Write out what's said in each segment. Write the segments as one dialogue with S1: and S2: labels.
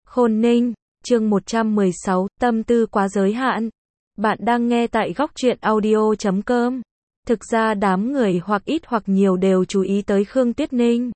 S1: Khôn Ninh, chương 116, tâm tư quá giới hạn. Bạn đang nghe tại góc truyện audio.com. Thực ra đám người hoặc ít hoặc nhiều đều chú ý tới Khương Tuyết Ninh.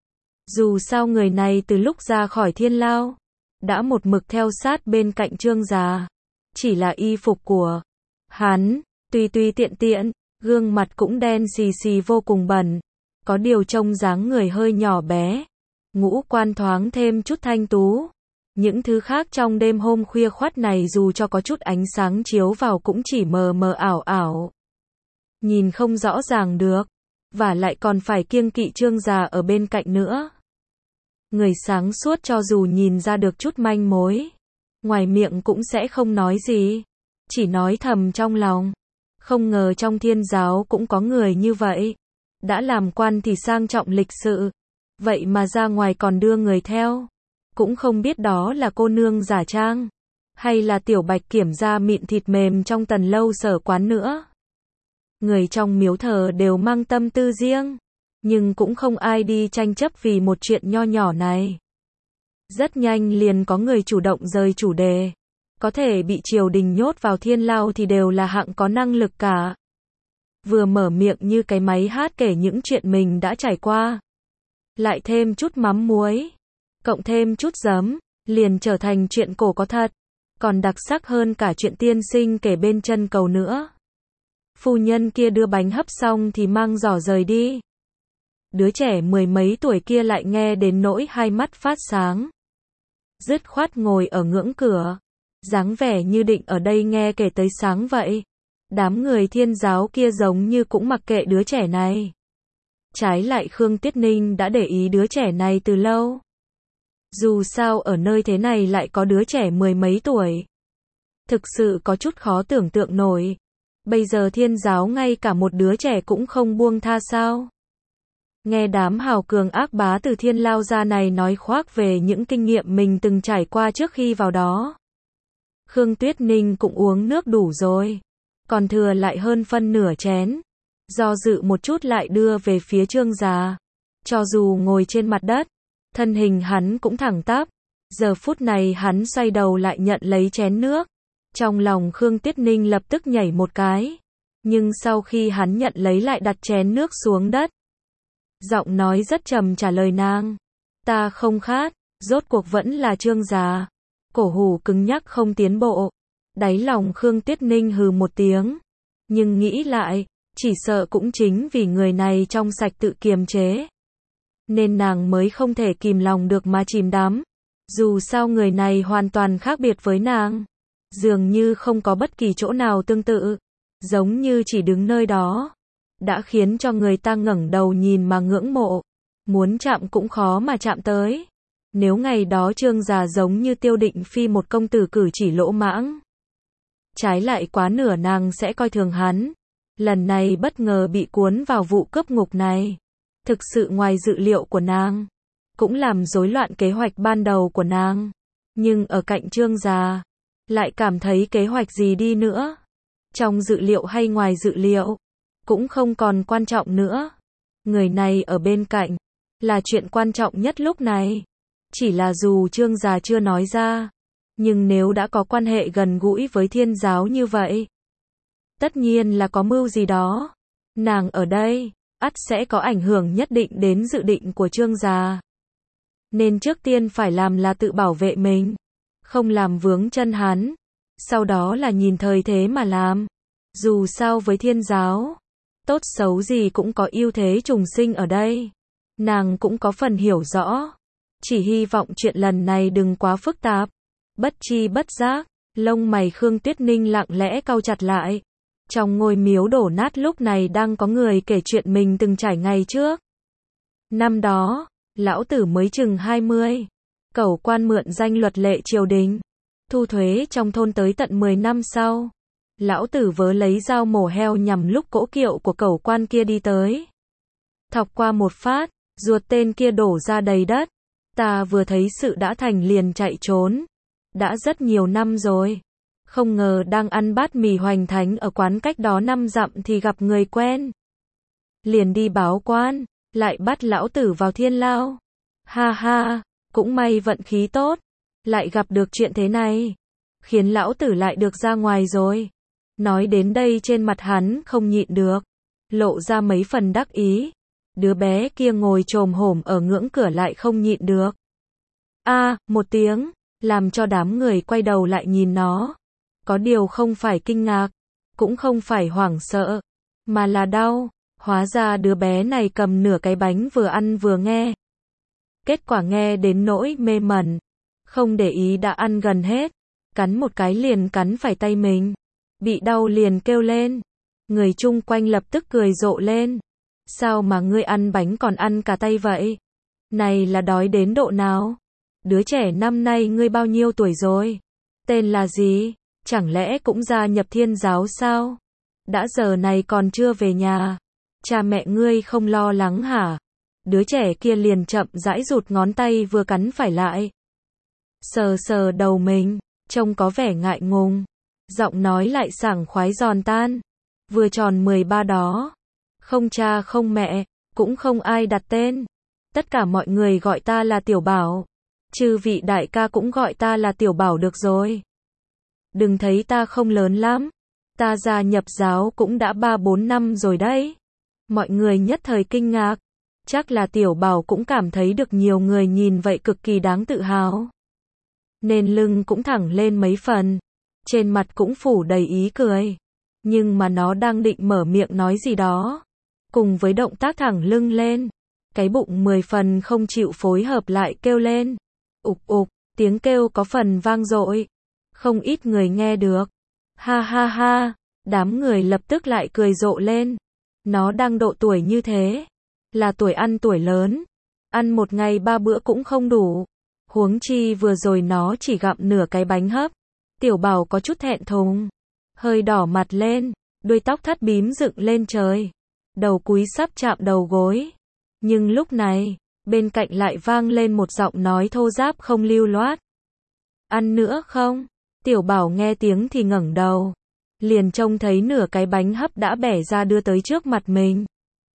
S1: Dù sao người này từ lúc ra khỏi Thiên Lao, đã một mực theo sát bên cạnh Trương Già. Chỉ là y phục của hắn, tùy tiện tiện, gương mặt cũng đen xì xì vô cùng bẩn. Có điều trông dáng người hơi nhỏ bé, ngũ quan thoáng thêm chút thanh tú. Những thứ khác trong đêm hôm khuya khoắt này dù cho có chút ánh sáng chiếu vào cũng chỉ mờ mờ ảo ảo. Nhìn không rõ ràng được, và lại còn phải kiêng kỵ Trương Già ở bên cạnh nữa. Người sáng suốt cho dù nhìn ra được chút manh mối, ngoài miệng cũng sẽ không nói gì, chỉ nói thầm trong lòng. Không ngờ trong Thiên giáo cũng có người như vậy. Đã làm quan thì sang trọng lịch sự, vậy mà ra ngoài còn đưa người theo. Cũng không biết đó là cô nương giả trang, hay là tiểu bạch kiểm da mịn thịt mềm trong Tần Lâu Sở quán nữa. Người trong miếu thờ đều mang tâm tư riêng, nhưng cũng không ai đi tranh chấp vì một chuyện nho nhỏ này. Rất nhanh liền có người chủ động rời chủ đề. Có thể bị triều đình nhốt vào Thiên Lao thì đều là hạng có năng lực cả. Vừa mở miệng như cái máy hát kể những chuyện mình đã trải qua. Lại thêm chút mắm muối, cộng thêm chút giấm, liền trở thành chuyện cổ có thật. Còn đặc sắc hơn cả chuyện tiên sinh kể bên chân cầu nữa. Phu nhân kia đưa bánh hấp xong thì mang giỏ rời đi. Đứa trẻ mười mấy tuổi kia lại nghe đến nỗi hai mắt phát sáng. Dứt khoát ngồi ở ngưỡng cửa, dáng vẻ như định ở đây nghe kể tới sáng vậy. Đám người Thiên giáo kia giống như cũng mặc kệ đứa trẻ này. Trái lại Khương Tuyết Ninh đã để ý đứa trẻ này từ lâu. Dù sao ở nơi thế này lại có đứa trẻ mười mấy tuổi. Thực sự có chút khó tưởng tượng nổi. Bây giờ Thiên giáo ngay cả một đứa trẻ cũng không buông tha sao? Nghe đám hào cường ác bá từ Thiên Lao ra này nói khoác về những kinh nghiệm mình từng trải qua trước khi vào đó. Khương Tuyết Ninh cũng uống nước đủ rồi, còn thừa lại hơn phân nửa chén. Do dự một chút lại đưa về phía Trương Già. Cho dù ngồi trên mặt đất, thân hình hắn cũng thẳng tắp. Giờ phút này hắn xoay đầu lại nhận lấy chén nước. Trong lòng Khương Tuyết Ninh lập tức nhảy một cái. Nhưng sau khi hắn nhận lấy lại đặt chén nước xuống đất. Giọng nói rất trầm trả lời nàng. Ta không khát, rốt cuộc vẫn là Trương Già. Cổ hủ cứng nhắc không tiến bộ. Đáy lòng Khương Tuyết Ninh hừ một tiếng. Nhưng nghĩ lại, chỉ sợ cũng chính vì người này trong sạch tự kiềm chế. Nên nàng mới không thể kìm lòng được mà chìm đắm. Dù sao người này hoàn toàn khác biệt với nàng. Dường như không có bất kỳ chỗ nào tương tự. Giống như chỉ đứng nơi đó. Đã khiến cho người ta ngẩng đầu nhìn mà ngưỡng mộ. Muốn chạm cũng khó mà chạm tới. Nếu ngày đó Trương Già giống như Tiêu Định Phi một công tử cử chỉ lỗ mãng. Trái lại quá nửa nàng sẽ coi thường hắn. Lần này bất ngờ bị cuốn vào vụ cướp ngục này. Thực sự ngoài dự liệu của nàng. Cũng làm rối loạn kế hoạch ban đầu của nàng. Nhưng ở cạnh Trương Già, lại cảm thấy kế hoạch gì đi nữa. Trong dự liệu hay ngoài dự liệu, cũng không còn quan trọng nữa. Người này ở bên cạnh, là chuyện quan trọng nhất lúc này. Chỉ là dù Trương Già chưa nói ra, nhưng nếu đã có quan hệ gần gũi với Thiên giáo như vậy, tất nhiên là có mưu gì đó. Nàng ở đây, ắt sẽ có ảnh hưởng nhất định đến dự định của Trương Già. Nên trước tiên phải làm là tự bảo vệ mình, không làm vướng chân hắn. Sau đó là nhìn thời thế mà làm. Dù sao với Thiên giáo, tốt xấu gì cũng có ưu thế trùng sinh ở đây. Nàng cũng có phần hiểu rõ. Chỉ hy vọng chuyện lần này đừng quá phức tạp. Bất chi bất giác, lông mày Khương Tuyết Ninh lặng lẽ cau chặt lại. Trong ngôi miếu đổ nát lúc này đang có người kể chuyện mình từng trải ngày trước. Năm đó, lão tử mới chừng 20. Cẩu quan mượn danh luật lệ triều đình. Thu thuế trong thôn tới tận 10 năm sau. Lão tử vớ lấy dao mổ heo nhằm lúc cỗ kiệu của cẩu quan kia đi tới. Thọc qua một phát, ruột tên kia đổ ra đầy đất. Ta vừa thấy sự đã thành liền chạy trốn. Đã rất nhiều năm rồi. Không ngờ đang ăn bát mì hoành thánh ở quán cách đó 5 dặm thì gặp người quen. Liền đi báo quan, lại bắt lão tử vào Thiên Lao. Ha ha, cũng may vận khí tốt. lại gặp được chuyện thế này, khiến lão tử lại được ra ngoài rồi. Nói đến đây trên mặt hắn không nhịn được, lộ ra mấy phần đắc ý. Đứa bé kia ngồi chồm hổm ở ngưỡng cửa lại không nhịn được. Một tiếng, làm cho đám người quay đầu lại nhìn nó. Có điều không phải kinh ngạc, cũng không phải hoảng sợ, mà là đau. Hóa ra đứa bé này cầm nửa cái bánh vừa ăn vừa nghe. Kết quả nghe đến nỗi mê mẩn, không để ý đã ăn gần hết, cắn một cái liền cắn phải tay mình. Bị đau liền kêu lên. Người chung quanh lập tức cười rộ lên. Sao mà ngươi ăn bánh còn ăn cả tay vậy? Này là đói đến độ nào? Đứa trẻ năm nay ngươi bao nhiêu tuổi rồi? Tên là gì? Chẳng lẽ cũng gia nhập Thiên giáo sao? Đã giờ này còn chưa về nhà. Cha mẹ ngươi không lo lắng hả? Đứa trẻ kia liền chậm rãi rụt ngón tay vừa cắn phải lại. Sờ sờ đầu mình, trông có vẻ ngại ngùng. Giọng nói lại sảng khoái giòn tan. Vừa tròn 13 đó. Không cha không mẹ, cũng không ai đặt tên. Tất cả mọi người gọi ta là Tiểu Bảo. Chư vị đại ca cũng gọi ta là Tiểu Bảo được rồi. Đừng thấy ta không lớn lắm. Ta gia nhập giáo cũng đã 3-4 năm rồi đấy. Mọi người nhất thời kinh ngạc. Chắc là Tiểu Bảo cũng cảm thấy được nhiều người nhìn vậy cực kỳ đáng tự hào. Nên lưng cũng thẳng lên mấy phần. Trên mặt cũng phủ đầy ý cười. Nhưng mà nó đang định mở miệng nói gì đó. Cùng với động tác thẳng lưng lên. Cái bụng 10 phần không chịu phối hợp lại kêu lên. Ục ục, tiếng kêu có phần vang dội. Không ít người nghe được. Ha ha ha, đám người lập tức lại cười rộ lên. Nó đang độ tuổi như thế. Là tuổi ăn tuổi lớn. Ăn một ngày 3 bữa cũng không đủ. Huống chi vừa rồi nó chỉ gặm nửa cái bánh hấp. Tiểu Bảo có chút thẹn thùng. Hơi đỏ mặt lên. Đuôi tóc thắt bím dựng lên trời. Đầu cúi sắp chạm đầu gối. Nhưng lúc này, bên cạnh lại vang lên một giọng nói thô ráp không lưu loát. Ăn nữa không? Tiểu Bảo nghe tiếng thì ngẩng đầu. Liền trông thấy nửa cái bánh hấp đã bẻ ra đưa tới trước mặt mình.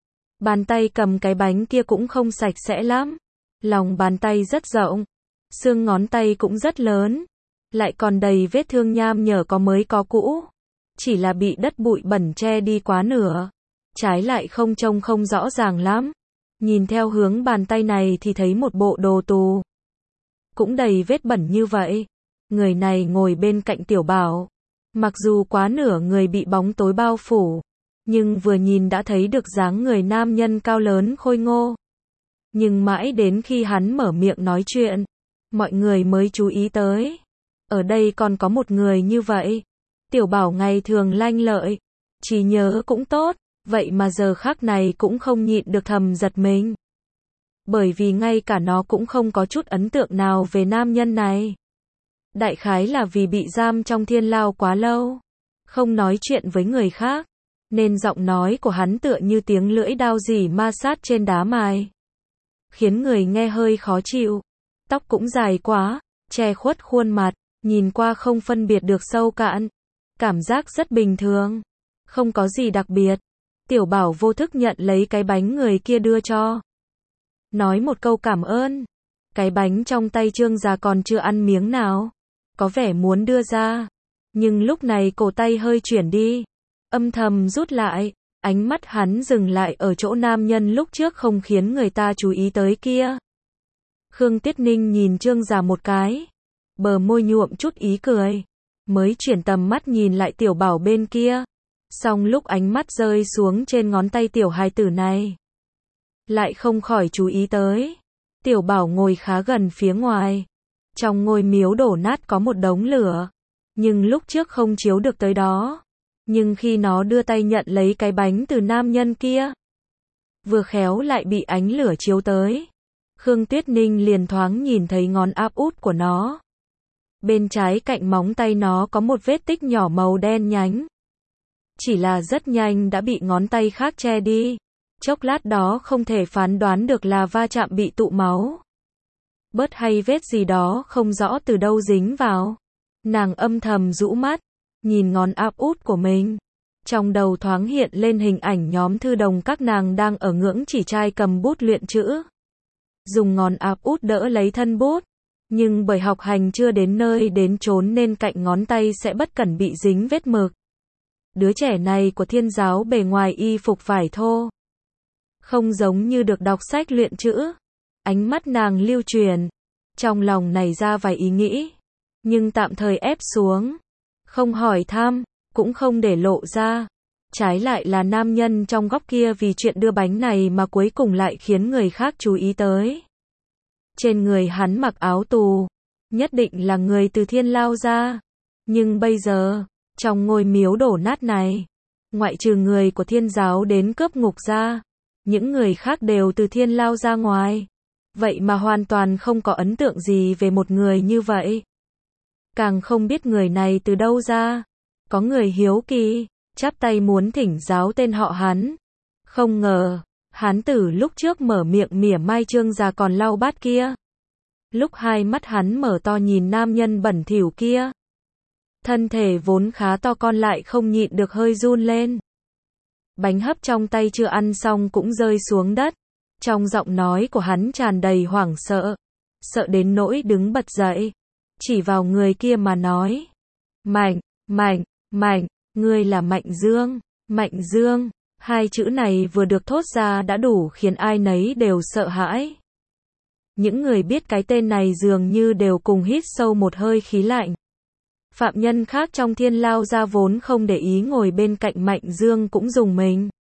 S1: Bàn tay cầm cái bánh kia cũng không sạch sẽ lắm. Lòng bàn tay rất rộng. Xương ngón tay cũng rất lớn. Lại còn đầy vết thương nham nhở có mới có cũ. Chỉ là bị đất bụi bẩn che đi quá nửa. Trái lại không trông không rõ ràng lắm. Nhìn theo hướng bàn tay này thì thấy một bộ đồ tù. Cũng đầy vết bẩn như vậy. Người này ngồi bên cạnh Tiểu Bảo. Mặc dù quá nửa người bị bóng tối bao phủ. Nhưng vừa nhìn đã thấy được dáng người nam nhân cao lớn khôi ngô. Nhưng mãi đến khi hắn mở miệng nói chuyện. Mọi người mới chú ý tới. Ở đây còn có một người như vậy. Tiểu Bảo ngày thường lanh lợi. Trí nhớ cũng tốt. Vậy mà giờ khắc này cũng không nhịn được thầm giật mình. Bởi vì ngay cả nó cũng không có chút ấn tượng nào về nam nhân này. Đại khái là vì bị giam trong thiên lao quá lâu. Không nói chuyện với người khác. Nên giọng nói của hắn tựa như tiếng lưỡi dao rỉ ma sát trên đá mài. Khiến người nghe hơi khó chịu. Tóc cũng dài quá, che khuất khuôn mặt. Nhìn qua không phân biệt được sâu cạn. Cảm giác rất bình thường. Không có gì đặc biệt. Tiểu Bảo vô thức nhận lấy cái bánh người kia đưa cho. Nói một câu cảm ơn. Cái bánh trong tay Trương già còn chưa ăn miếng nào. Có vẻ muốn đưa ra. Nhưng lúc này cổ tay hơi chuyển đi. Âm thầm rút lại. Ánh mắt hắn dừng lại ở chỗ nam nhân lúc trước không khiến người ta chú ý tới kia. Khương Tiết Ninh nhìn Trương già một cái. Bờ môi nhuộm chút ý cười. Mới chuyển tầm mắt nhìn lại Tiểu Bảo bên kia. Xong lúc ánh mắt rơi xuống trên ngón tay tiểu hài tử này. Lại không khỏi chú ý tới. Tiểu Bảo ngồi khá gần phía ngoài. Trong ngôi miếu đổ nát có một đống lửa. Nhưng lúc trước không chiếu được tới đó. Nhưng khi nó đưa tay nhận lấy cái bánh từ nam nhân kia. Vừa khéo lại bị ánh lửa chiếu tới. Khương Tuyết Ninh liền thoáng nhìn thấy ngón áp út của nó. Bên trái cạnh móng tay nó có một vết tích nhỏ màu đen nhánh. Chỉ là rất nhanh đã bị ngón tay khác che đi. Chốc lát đó không thể phán đoán được là va chạm bị tụ máu. Bớt hay vết gì đó không rõ từ đâu dính vào. Nàng âm thầm rũ mắt. Nhìn ngón áp út của mình. Trong đầu thoáng hiện lên hình ảnh nhóm thư đồng các nàng đang ở ngưỡng chỉ trai cầm bút luyện chữ. Dùng ngón áp út đỡ lấy thân bút. Nhưng bởi học hành chưa đến nơi đến chốn nên cạnh ngón tay sẽ bất cẩn bị dính vết mực. Đứa trẻ này của Thiên giáo bề ngoài y phục vải thô, không giống như được đọc sách luyện chữ. Ánh mắt nàng lưu truyền, trong lòng nảy ra vài ý nghĩ, nhưng tạm thời ép xuống, không hỏi thăm, cũng không để lộ ra. Trái lại là nam nhân trong góc kia vì chuyện đưa bánh này mà cuối cùng lại khiến người khác chú ý tới. Trên người hắn mặc áo tù, nhất định là người từ Thiên lao ra. Nhưng bây giờ, trong ngôi miếu đổ nát này, ngoại trừ người của Thiên giáo đến cướp ngục ra, những người khác đều từ Thiên lao ra ngoài. Vậy mà hoàn toàn không có ấn tượng gì về một người như vậy. Càng không biết người này từ đâu ra. Có người hiếu kỳ, chắp tay muốn thỉnh giáo tên họ hắn. Không ngờ, hán tử lúc trước mở miệng mỉa mai Trương già còn lau bát kia. Lúc hai mắt hắn mở to nhìn nam nhân bẩn thỉu kia, thân thể vốn khá to con lại không nhịn được hơi run lên. Bánh hấp trong tay chưa ăn xong cũng rơi xuống đất. Trong giọng nói của hắn tràn đầy hoảng sợ, sợ đến nỗi đứng bật dậy, chỉ vào người kia mà nói: Mạnh, Mạnh, Mạnh, ngươi là Mạnh Dương. Mạnh Dương, hai chữ này vừa được thốt ra đã đủ khiến ai nấy đều sợ hãi. Những người biết cái tên này dường như đều cùng hít sâu một hơi khí lạnh. Phạm nhân khác trong Thiên lao ra vốn không để ý ngồi bên cạnh Mạnh Dương cũng rùng mình.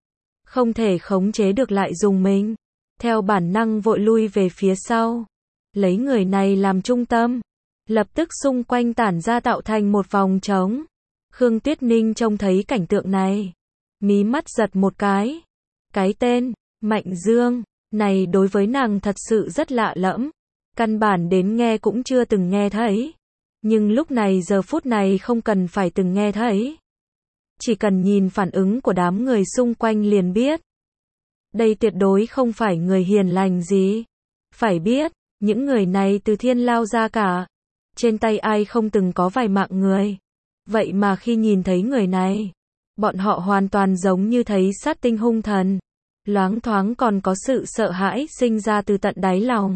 S1: Không thể khống chế được lại rùng mình. Theo bản năng vội lui về phía sau. Lấy người này làm trung tâm. Lập tức xung quanh tản ra tạo thành một vòng trống. Khương Tuyết Ninh trông thấy cảnh tượng này, mí mắt giật một cái. Cái tên, Mạnh Dương, này đối với nàng thật sự rất lạ lẫm. Căn bản đến nghe cũng chưa từng nghe thấy. Nhưng lúc này giờ phút này không cần phải từng nghe thấy. Chỉ cần nhìn phản ứng của đám người xung quanh liền biết. Đây tuyệt đối không phải người hiền lành gì. Phải biết, những người này từ Thiên lao ra cả. Trên tay ai không từng có vài mạng người. Vậy mà khi nhìn thấy người này, bọn họ hoàn toàn giống như thấy sát tinh hung thần. Loáng thoáng còn có sự sợ hãi sinh ra từ tận đáy lòng.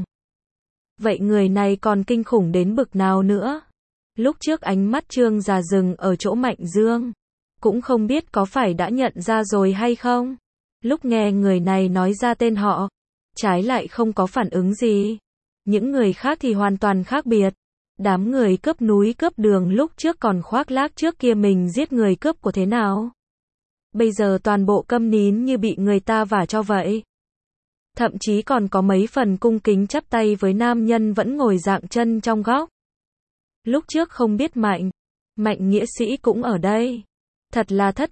S1: Vậy người này còn kinh khủng đến bực nào nữa? Lúc trước ánh mắt Trương già dừng ở chỗ Mạnh Dương, cũng không biết có phải đã nhận ra rồi hay không. Lúc nghe người này nói ra tên họ, trái lại không có phản ứng gì. Những người khác thì hoàn toàn khác biệt. Đám người cướp núi cướp đường lúc trước còn khoác lác trước kia mình giết người cướp của thế nào. Bây giờ toàn bộ câm nín như bị người ta vả cho vậy. Thậm chí còn có mấy phần cung kính chắp tay với nam nhân vẫn ngồi dạng chân trong góc. Lúc trước không biết Mạnh nghĩa sĩ cũng ở đây. Thật là thất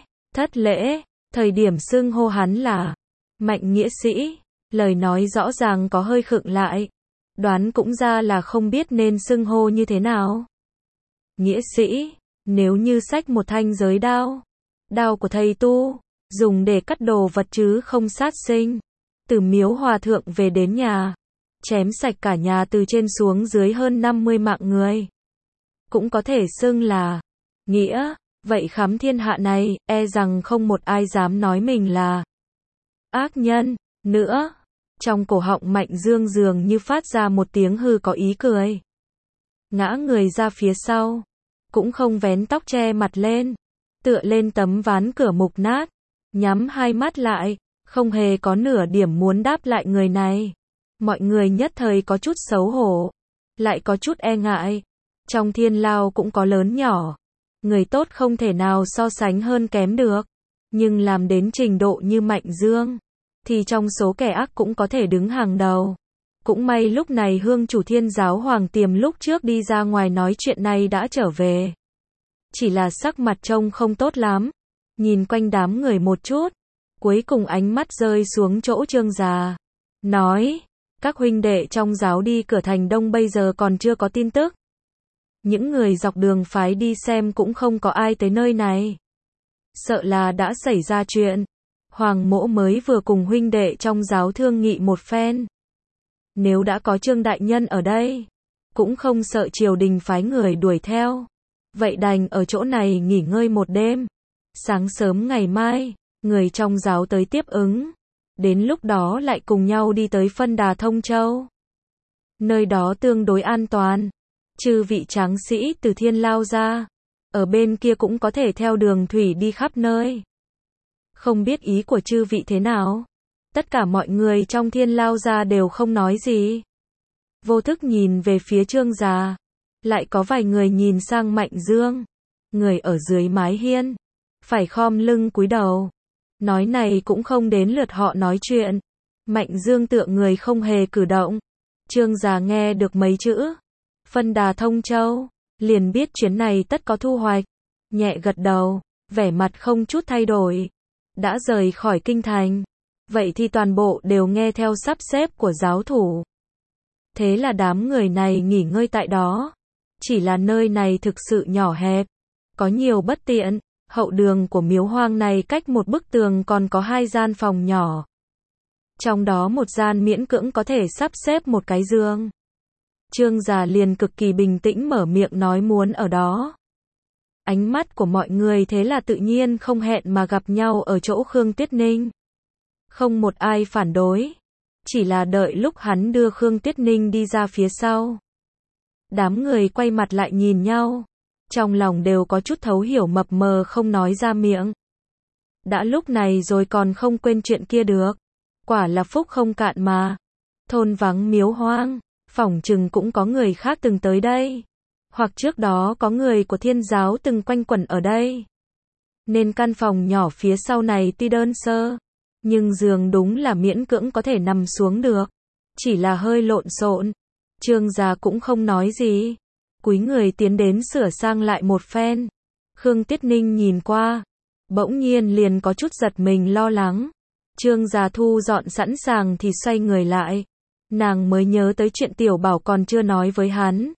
S1: lễ, thời điểm xưng hô hắn là Mạnh nghĩa sĩ, lời nói rõ ràng có hơi khựng lại. Đoán cũng ra là không biết nên xưng hô như thế nào. Nghĩa sĩ, nếu như xách một thanh giới đao, đao của thầy tu, dùng để cắt đồ vật chứ không sát sinh. Từ miếu hòa thượng về đến nhà, chém sạch cả nhà từ trên xuống dưới hơn 50 mạng người. Cũng có thể xưng là nghĩa, vậy khắp thiên hạ này, e rằng không một ai dám nói mình là ác nhân nữa. Trong cổ họng Mạnh Dương dường như phát ra một tiếng hư có ý cười. Ngã người ra phía sau, cũng không vén tóc che mặt lên, tựa lên tấm ván cửa mục nát, nhắm hai mắt lại, không hề có nửa điểm muốn đáp lại người này. Mọi người nhất thời có chút xấu hổ, lại có chút e ngại. Trong Thiên lao cũng có lớn nhỏ, người tốt không thể nào so sánh hơn kém được, nhưng làm đến trình độ như Mạnh Dương thì trong số kẻ ác cũng có thể đứng hàng đầu. Cũng may lúc này hương chủ Thiên giáo Hoàng Tiềm lúc trước đi ra ngoài nói chuyện này đã trở về. Chỉ là sắc mặt trông không tốt lắm. Nhìn quanh đám người một chút, cuối cùng ánh mắt rơi xuống chỗ Trương già. Nói, các huynh đệ trong giáo đi cửa thành Đông bây giờ còn chưa có tin tức. Những người dọc đường phái đi xem cũng không có ai tới nơi này. Sợ là đã xảy ra chuyện. Hoàng mỗ mới vừa cùng huynh đệ trong giáo thương nghị một phen. Nếu đã có Trương đại nhân ở đây, cũng không sợ triều đình phái người đuổi theo. Vậy đành ở chỗ này nghỉ ngơi một đêm. Sáng sớm ngày mai, người trong giáo tới tiếp ứng. Đến lúc đó lại cùng nhau đi tới phân đà Thông Châu. nơi đó tương đối an toàn. Chư vị tráng sĩ từ thiên lao ra, ở bên kia cũng có thể theo đường thủy đi khắp nơi. Không biết ý của chư vị thế nào? Tất cả mọi người trong thiên lao ra đều không nói gì. Vô thức nhìn về phía Trương già. Lại có vài người nhìn sang Mạnh Dương. Người ở dưới mái hiên. Phải khom lưng cúi đầu. Nói này cũng không đến lượt họ nói chuyện. Mạnh Dương tựa người không hề cử động. Trương già nghe được mấy chữ Phân Đà Thông Châu, liền biết chuyến này tất có thu hoạch. Nhẹ gật đầu, vẻ mặt không chút thay đổi. Đã rời khỏi kinh thành. Vậy thì toàn bộ đều nghe theo sắp xếp của giáo thủ. Thế là đám người này nghỉ ngơi tại đó. Chỉ là nơi này thực sự nhỏ hẹp. Có nhiều bất tiện. Hậu đường của miếu hoang này cách một bức tường còn có 2 gian phòng nhỏ. Trong đó một gian miễn cưỡng có thể sắp xếp một cái giường. Trương già liền cực kỳ bình tĩnh mở miệng nói muốn ở đó. Ánh mắt của mọi người thế là tự nhiên không hẹn mà gặp nhau ở chỗ Khương Tuyết Ninh. Không một ai phản đối. Chỉ là đợi lúc hắn đưa Khương Tuyết Ninh đi ra phía sau. Đám người quay mặt lại nhìn nhau. Trong lòng đều có chút thấu hiểu mập mờ không nói ra miệng. Đã lúc này rồi còn không quên chuyện kia được. Quả là phúc không cạn mà. Thôn vắng miếu hoang, phỏng chừng cũng có người khác từng tới đây. Hoặc trước đó có người của thiên giáo từng quanh quẩn ở đây. Nên căn phòng nhỏ phía sau này tuy đơn sơ, nhưng giường đúng là miễn cưỡng có thể nằm xuống được. Chỉ là hơi lộn xộn. Trương già cũng không nói gì. Cúi người tiến đến sửa sang lại một phen. Khương Tuyết Ninh nhìn qua. Bỗng nhiên liền có chút giật mình lo lắng. Trương già thu dọn sẵn sàng thì xoay người lại. Nàng mới nhớ tới chuyện Tiểu Bảo còn chưa nói với hắn.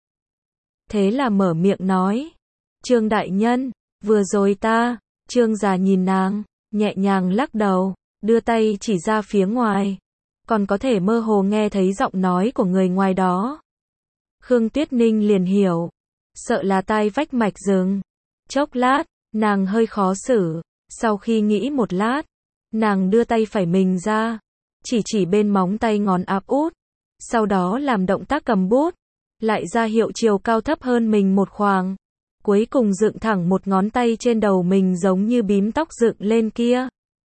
S1: Thế là mở miệng nói. Trương đại nhân, vừa rồi ta. Trương già nhìn nàng, nhẹ nhàng lắc đầu, đưa tay chỉ ra phía ngoài. Còn có thể mơ hồ nghe thấy giọng nói của người ngoài đó. Khương Tuyết Ninh liền hiểu. Sợ là tai vách mạch rừng. Chốc lát, nàng hơi khó xử. Sau khi nghĩ một lát, nàng đưa tay phải mình ra. Chỉ bên móng tay ngón áp út. Sau đó làm động tác cầm bút. Lại ra hiệu chiều cao thấp hơn mình một khoảng. Cuối cùng dựng thẳng một ngón tay trên đầu mình giống như bím tóc dựng lên kia.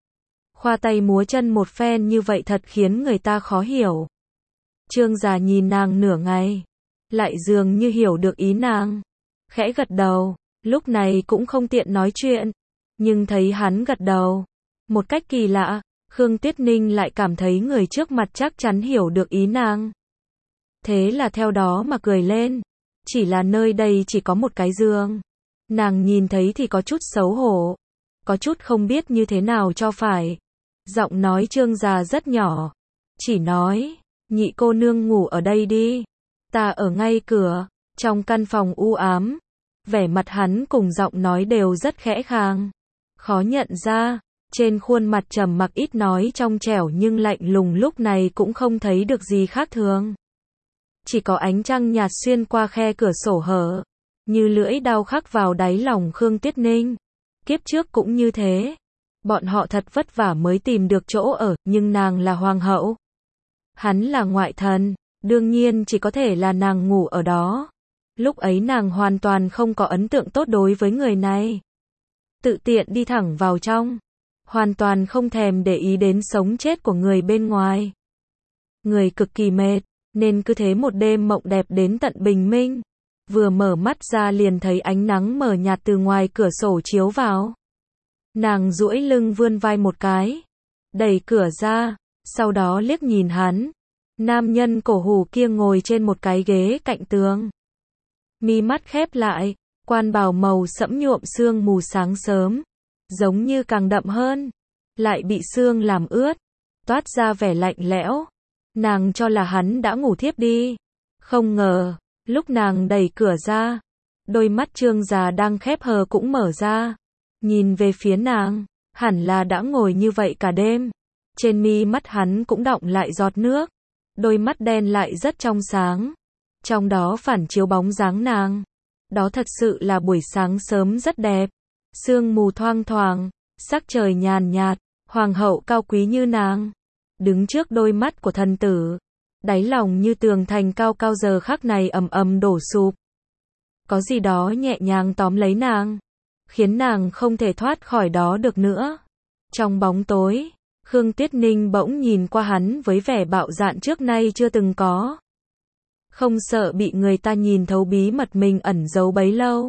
S1: Khoa tay múa chân một phen như vậy thật khiến người ta khó hiểu. Trương già nhìn nàng nửa ngày. Lại dường như hiểu được ý nàng. Khẽ gật đầu. Lúc này cũng không tiện nói chuyện. Nhưng thấy hắn gật đầu. Một cách kỳ lạ. Khương Tuyết Ninh lại cảm thấy người trước mặt chắc chắn hiểu được ý nàng. Thế là theo đó mà cười lên. Chỉ là nơi đây chỉ có một cái giường. Nàng nhìn thấy thì có chút xấu hổ. Có chút không biết như thế nào cho phải. Giọng nói Trương già rất nhỏ. Chỉ nói, nhị cô nương ngủ ở đây đi. Ta ở ngay cửa, trong căn phòng u ám. Vẻ mặt hắn cùng giọng nói đều rất khẽ khàng. Khó nhận ra, trên khuôn mặt trầm mặc ít nói trong trẻo nhưng lạnh lùng lúc này cũng không thấy được gì khác thường. Chỉ có ánh trăng nhạt xuyên qua khe cửa sổ hở, như lưỡi dao khắc vào đáy lòng Khương Tuyết Ninh. Kiếp trước cũng như thế. Bọn họ thật vất vả mới tìm được chỗ ở, nhưng nàng là hoàng hậu. Hắn là ngoại thần, đương nhiên chỉ có thể là nàng ngủ ở đó. Lúc ấy nàng hoàn toàn không có ấn tượng tốt đối với người này. Tự tiện đi thẳng vào trong. Hoàn toàn không thèm để ý đến sống chết của người bên ngoài. Người cực kỳ mệt, nên cứ thế một đêm mộng đẹp đến tận bình minh. Vừa mở mắt ra liền thấy ánh nắng mờ nhạt từ ngoài cửa sổ chiếu vào. Nàng duỗi lưng vươn vai một cái. Đẩy cửa ra, sau đó liếc nhìn hắn. Nam nhân cổ hủ kia ngồi trên một cái ghế cạnh tường. Mi mắt khép lại, quan bào màu sẫm nhuộm sương mù sáng sớm. Giống như càng đậm hơn. Lại bị sương làm ướt. Toát ra vẻ lạnh lẽo. Nàng cho là hắn đã ngủ thiếp đi. Không ngờ, lúc nàng đẩy cửa ra, đôi mắt Trương già đang khép hờ cũng mở ra. Nhìn về phía nàng, hẳn là đã ngồi như vậy cả đêm. Trên mi mắt hắn cũng đọng lại giọt nước. Đôi mắt đen lại rất trong sáng. Trong đó phản chiếu bóng dáng nàng. Đó thật sự là buổi sáng sớm rất đẹp. Sương mù thoang thoảng, sắc trời nhàn nhạt, hoàng hậu cao quý như nàng. Đứng trước đôi mắt của thần tử. Đáy lòng như tường thành cao cao giờ khắc này ầm ầm đổ sụp. Có gì đó nhẹ nhàng tóm lấy nàng, khiến nàng không thể thoát khỏi đó được nữa. Trong bóng tối, Khương Tuyết Ninh bỗng nhìn qua hắn với vẻ bạo dạn trước nay chưa từng có. Không sợ bị người ta nhìn thấu bí mật mình ẩn giấu bấy lâu.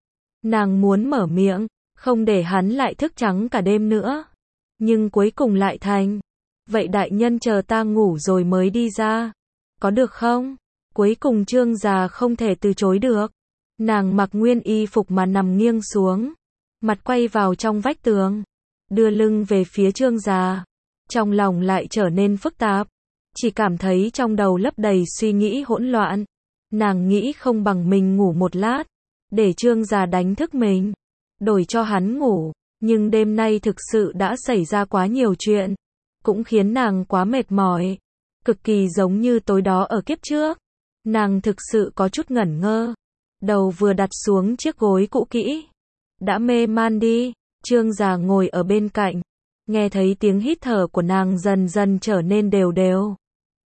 S1: Nàng muốn mở miệng, không để hắn lại thức trắng cả đêm nữa. Nhưng cuối cùng lại thành, vậy đại nhân chờ ta ngủ rồi mới đi ra. Có được không? Cuối cùng Trương già không thể từ chối được. Nàng mặc nguyên y phục mà nằm nghiêng xuống, mặt quay vào trong vách tường, đưa lưng về phía Trương già. Trong lòng lại trở nên phức tạp, chỉ cảm thấy trong đầu lấp đầy suy nghĩ hỗn loạn. Nàng nghĩ không bằng mình ngủ một lát, để Trương già đánh thức mình, đổi cho hắn ngủ. Nhưng đêm nay thực sự đã xảy ra quá nhiều chuyện, cũng khiến nàng quá mệt mỏi, cực kỳ giống như tối đó ở kiếp trước. Nàng thực sự có chút ngẩn ngơ, đầu vừa đặt xuống chiếc gối cũ kỹ, đã mê man đi. Trương già ngồi ở bên cạnh, nghe thấy tiếng hít thở của nàng dần dần trở nên đều đều.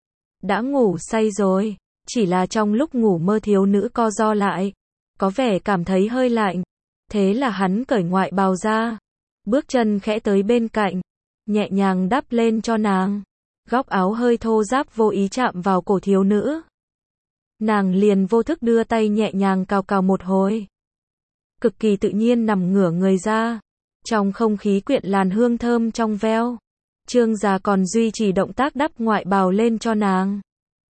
S1: Đã ngủ say rồi, chỉ là trong lúc ngủ mơ thiếu nữ co ro lại, có vẻ cảm thấy hơi lạnh. Thế là hắn cởi ngoại bào ra, bước chân khẽ tới bên cạnh, nhẹ nhàng đắp lên cho nàng. Góc áo hơi thô ráp vô ý chạm vào cổ thiếu nữ. Nàng liền vô thức đưa tay nhẹ nhàng cào cào một hồi. Cực kỳ tự nhiên nằm ngửa người ra. Trong không khí quyện làn hương thơm trong veo. Trương già còn duy trì động tác đắp ngoại bào lên cho nàng.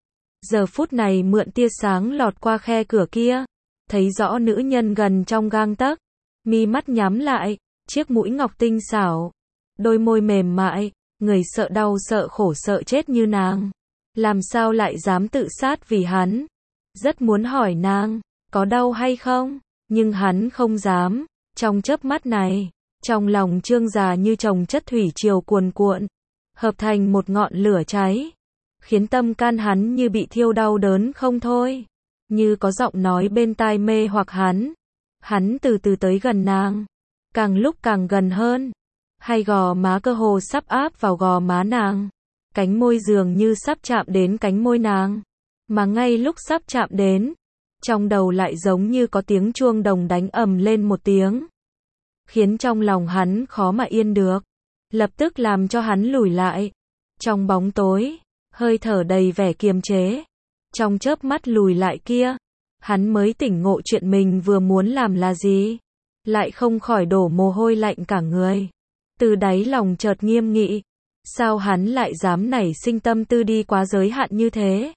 S1: Giờ phút này mượn tia sáng lọt qua khe cửa kia, thấy rõ nữ nhân gần trong gang tấc, mi mắt nhắm lại, chiếc mũi ngọc tinh xảo, đôi môi mềm mại, người sợ đau sợ khổ sợ chết như nàng, làm sao lại dám tự sát vì hắn. Rất muốn hỏi nàng, có đau hay không, nhưng hắn không dám. Trong chớp mắt này, trong lòng Trương già như chồng chất thủy triều cuồn cuộn, hợp thành một ngọn lửa cháy, khiến tâm can hắn như bị thiêu đau đớn không thôi. Như có giọng nói bên tai mê hoặc hắn. Hắn từ từ tới gần nàng, càng lúc càng gần hơn. Hai gò má cơ hồ sắp áp vào gò má nàng, cánh môi dường như sắp chạm đến cánh môi nàng. Mà ngay lúc sắp chạm đến, trong đầu lại giống như có tiếng chuông đồng đánh ầm lên một tiếng, khiến trong lòng hắn khó mà yên được, lập tức làm cho hắn lùi lại. Trong bóng tối, hơi thở đầy vẻ kiềm chế, trong chớp mắt lùi lại kia, hắn mới tỉnh ngộ chuyện mình vừa muốn làm là gì, lại không khỏi đổ mồ hôi lạnh cả người. Từ đáy lòng chợt nghiêm nghị, sao hắn lại dám nảy sinh tâm tư đi quá giới hạn như thế.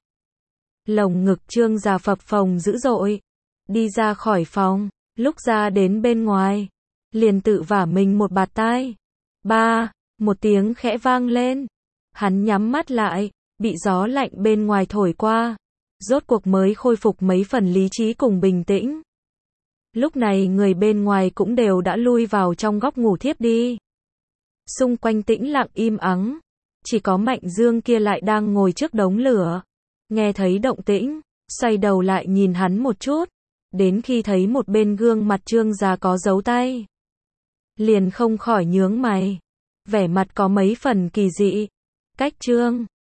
S1: Lồng ngực Trương già phập phồng dữ dội, đi ra khỏi phòng, lúc ra đến bên ngoài, liền tự vả mình một bạt tai. Ba, một tiếng khẽ vang lên, hắn nhắm mắt lại, bị gió lạnh bên ngoài thổi qua, rốt cuộc mới khôi phục mấy phần lý trí cùng bình tĩnh. Lúc này người bên ngoài cũng đều đã lui vào trong góc ngủ thiếp đi. Xung quanh tĩnh lặng im ắng, chỉ có Mạnh Dương kia lại đang ngồi trước đống lửa. Nghe thấy động tĩnh, xoay đầu lại nhìn hắn một chút, đến khi thấy một bên gương mặt Trương già có dấu tay, liền không khỏi nhướng mày, vẻ mặt có mấy phần kỳ dị. Cách Trương